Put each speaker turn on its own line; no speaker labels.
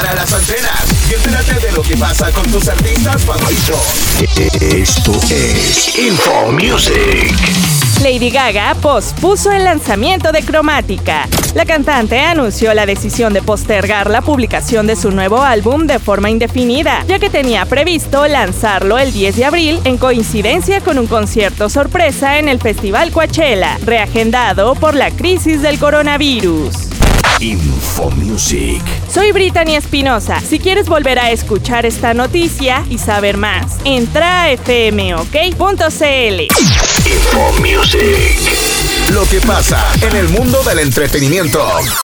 para las antenas y entérate de lo que pasa con tus artistas favoritos. Esto es Info Music.
Lady Gaga pospuso el lanzamiento de Chromatica. La cantante anunció la decisión de postergar la publicación de su nuevo álbum de forma indefinida, ya que tenía previsto lanzarlo el 10 de abril en coincidencia con un concierto sorpresa en el Festival Coachella, reagendado por la crisis del coronavirus.
Info Music.
Soy Brittany Espinosa. Si quieres volver a escuchar esta noticia y saber más, entra a fmok.cl.
Info Music. Lo que pasa en el mundo del entretenimiento.